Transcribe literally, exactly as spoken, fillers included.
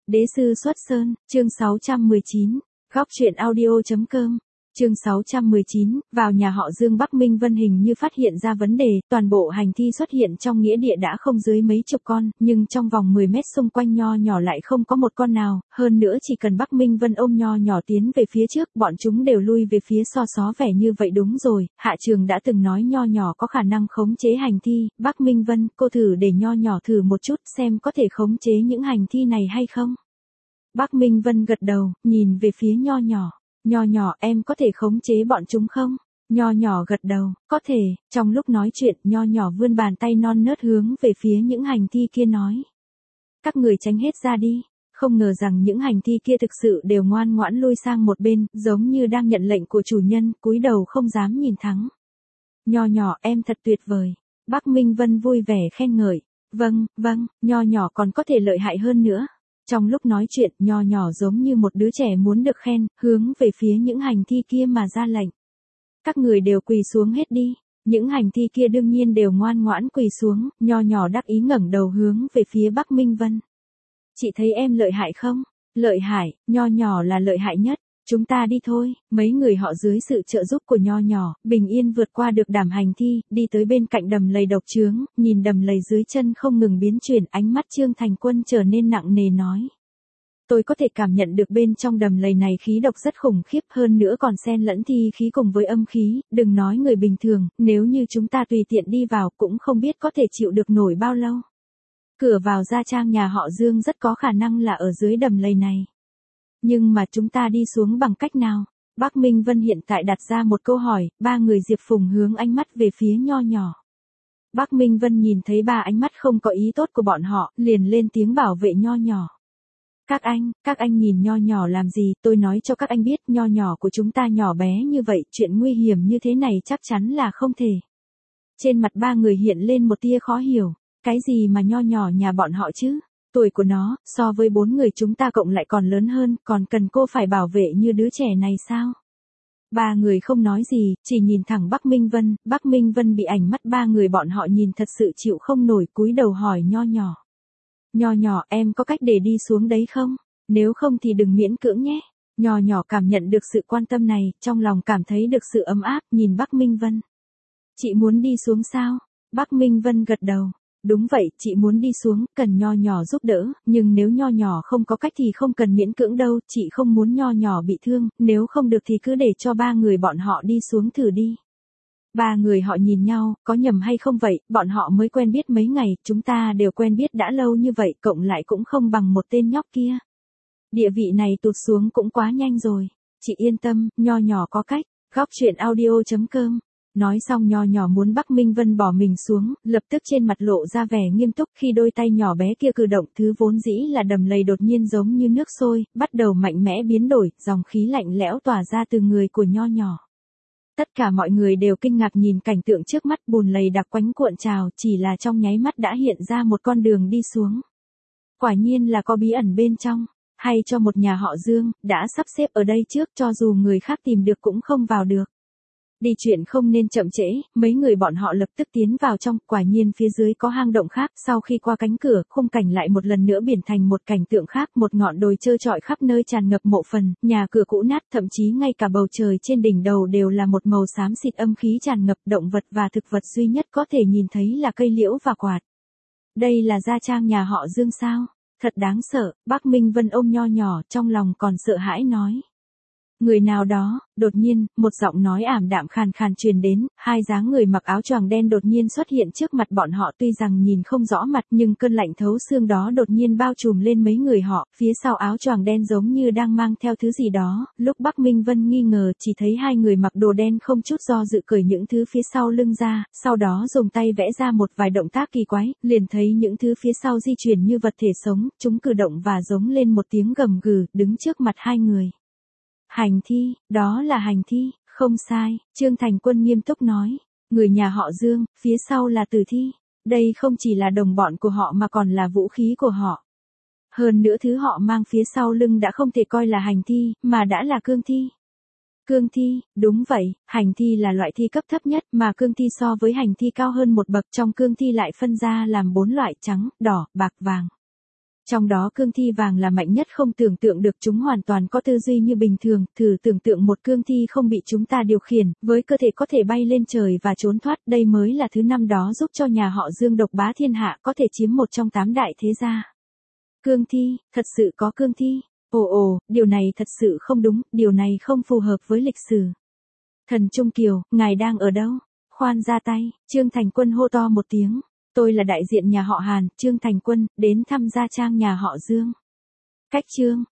Đế sư xuất sơn, chương sáu trăm mười chín, góc truyện audio.com, chương sáu trăm mười chín, vào nhà họ Dương Bắc Minh Vân hình như phát hiện ra vấn đề, toàn bộ hành thi xuất hiện trong nghĩa địa đã không dưới mấy chục con, nhưng trong vòng mười mét xung quanh nho nhỏ lại không có một con nào, hơn nữa chỉ cần Bắc Minh Vân ôm nho nhỏ tiến về phía trước, bọn chúng đều lui về phía so xó vẻ như vậy đúng rồi, Hạ Trường đã từng nói nho nhỏ có khả năng khống chế hành thi, Bắc Minh Vân, cô thử để nho nhỏ thử một chút xem có thể khống chế những hành thi này hay không. Bắc Minh Vân gật đầu, nhìn về phía nho nhỏ. Nho nhỏ em có thể khống chế bọn chúng không? Nho nhỏ gật đầu, có thể, trong lúc nói chuyện nho nhỏ vươn bàn tay non nớt hướng về phía những hành thi kia nói. Các người tránh hết ra đi, không ngờ rằng những hành thi kia thực sự đều ngoan ngoãn lui sang một bên, giống như đang nhận lệnh của chủ nhân, cúi đầu không dám nhìn thắng. Nho nhỏ em thật tuyệt vời, Bắc Minh Vân vui vẻ khen ngợi, vâng, vâng, nho nhỏ còn có thể lợi hại hơn nữa. Trong lúc nói chuyện, nho nhỏ giống như một đứa trẻ muốn được khen, hướng về phía những hành thi kia mà ra lệnh. Các người đều quỳ xuống hết đi. Những hành thi kia đương nhiên đều ngoan ngoãn quỳ xuống, nho nhỏ đắc ý ngẩng đầu hướng về phía Bắc Minh Vân. Chị thấy em lợi hại không? Lợi hại, nho nhỏ là lợi hại nhất. Chúng ta đi thôi, mấy người họ dưới sự trợ giúp của nho nhỏ, bình yên vượt qua được đàm hành thi, đi tới bên cạnh đầm lầy độc chướng, nhìn đầm lầy dưới chân không ngừng biến chuyển, ánh mắt Trương Thành Quân trở nên nặng nề nói. Tôi có thể cảm nhận được bên trong đầm lầy này khí độc rất khủng khiếp, hơn nữa còn xen lẫn thi khí cùng với âm khí, đừng nói người bình thường, nếu như chúng ta tùy tiện đi vào cũng không biết có thể chịu được nổi bao lâu. Cửa vào gia trang nhà họ Dương rất có khả năng là ở dưới đầm lầy này. Nhưng mà chúng ta đi xuống bằng cách nào? Bắc Minh Vân hiện tại đặt ra một câu hỏi, ba người Diệp Phùng hướng ánh mắt về phía nho nhỏ. Bắc Minh Vân nhìn thấy ba ánh mắt không có ý tốt của bọn họ, liền lên tiếng bảo vệ nho nhỏ. Các anh, các anh nhìn nho nhỏ làm gì, tôi nói cho các anh biết nho nhỏ của chúng ta nhỏ bé như vậy, chuyện nguy hiểm như thế này chắc chắn là không thể. Trên mặt ba người hiện lên một tia khó hiểu, cái gì mà nho nhỏ nhà bọn họ chứ? Tuổi của nó, so với bốn người chúng ta cộng lại còn lớn hơn, còn cần cô phải bảo vệ như đứa trẻ này sao? Ba người không nói gì, chỉ nhìn thẳng Bắc Minh Vân, Bắc Minh Vân bị ảnh mắt ba người bọn họ nhìn thật sự chịu không nổi, cúi đầu hỏi nho nhỏ. Nho nhỏ em có cách để đi xuống đấy không? Nếu không thì đừng miễn cưỡng nhé. Nho nhỏ cảm nhận được sự quan tâm này, trong lòng cảm thấy được sự ấm áp, nhìn Bắc Minh Vân. Chị muốn đi xuống sao? Bắc Minh Vân gật đầu. Đúng vậy, chị muốn đi xuống, cần nho nhỏ giúp đỡ, nhưng nếu nho nhỏ không có cách thì không cần miễn cưỡng đâu, chị không muốn nho nhỏ bị thương, nếu không được thì cứ để cho ba người bọn họ đi xuống thử đi. Ba người họ nhìn nhau, có nhầm hay không vậy, bọn họ mới quen biết mấy ngày, chúng ta đều quen biết đã lâu như vậy, cộng lại cũng không bằng một tên nhóc kia. Địa vị này tụt xuống cũng quá nhanh rồi, chị yên tâm, nho nhỏ có cách, góc truyện audio.com. Nói xong nho nhỏ muốn Bắc Minh Vân bỏ mình xuống, lập tức trên mặt lộ ra vẻ nghiêm túc khi đôi tay nhỏ bé kia cử động, thứ vốn dĩ là đầm lầy đột nhiên giống như nước sôi, bắt đầu mạnh mẽ biến đổi, dòng khí lạnh lẽo tỏa ra từ người của nho nhỏ. Tất cả mọi người đều kinh ngạc nhìn cảnh tượng trước mắt, bùn lầy đặc quánh cuộn trào, chỉ là trong nháy mắt đã hiện ra một con đường đi xuống. Quả nhiên là có bí ẩn bên trong, hay cho một nhà họ Dương, đã sắp xếp ở đây trước cho dù người khác tìm được cũng không vào được. Đi chuyện không nên chậm trễ, mấy người bọn họ lập tức tiến vào trong, quả nhiên phía dưới có hang động khác, sau khi qua cánh cửa, khung cảnh lại một lần nữa biến thành một cảnh tượng khác, một ngọn đồi trơ trọi khắp nơi tràn ngập mộ phần, nhà cửa cũ nát, thậm chí ngay cả bầu trời trên đỉnh đầu đều là một màu xám xịt âm khí tràn ngập, động vật và thực vật duy nhất có thể nhìn thấy là cây liễu và quạt. Đây là gia trang nhà họ Dương sao? Thật đáng sợ, Bắc Minh Vân ôm nho nhỏ, trong lòng còn sợ hãi nói. Người nào đó, đột nhiên, một giọng nói ảm đạm khàn khàn truyền đến, hai dáng người mặc áo choàng đen đột nhiên xuất hiện trước mặt bọn họ, tuy rằng nhìn không rõ mặt nhưng cơn lạnh thấu xương đó đột nhiên bao trùm lên mấy người họ, phía sau áo choàng đen giống như đang mang theo thứ gì đó, lúc Bắc Minh Vân nghi ngờ chỉ thấy hai người mặc đồ đen không chút do dự cởi những thứ phía sau lưng ra, sau đó dùng tay vẽ ra một vài động tác kỳ quái, liền thấy những thứ phía sau di chuyển như vật thể sống, chúng cử động và giống lên một tiếng gầm gừ, đứng trước mặt hai người. Hành thi, đó là hành thi, không sai, Trương Thành Quân nghiêm túc nói, người nhà họ Dương, phía sau là tử thi, đây không chỉ là đồng bọn của họ mà còn là vũ khí của họ. Hơn nữa thứ họ mang phía sau lưng đã không thể coi là hành thi, mà đã là cương thi. Cương thi, đúng vậy, hành thi là loại thi cấp thấp nhất, mà cương thi so với hành thi cao hơn một bậc, trong cương thi lại phân ra làm bốn loại: trắng, đỏ, bạc, vàng. Trong đó cương thi vàng là mạnh nhất, không tưởng tượng được chúng hoàn toàn có tư duy như bình thường, thử tưởng tượng một cương thi không bị chúng ta điều khiển, với cơ thể có thể bay lên trời và trốn thoát, đây mới là thứ năm đó giúp cho nhà họ Dương độc bá thiên hạ, có thể chiếm một trong tám đại thế gia. Cương thi, thật sự có cương thi. Ồ ồ, điều này thật sự không đúng, điều này không phù hợp với lịch sử. Thần Trung Kiều, ngài đang ở đâu? Khoan ra tay, Trương Thành Quân hô to một tiếng. Tôi là đại diện nhà họ Hàn, Trương Thành Quân, đến thăm gia trang nhà họ Dương. Cách Trương,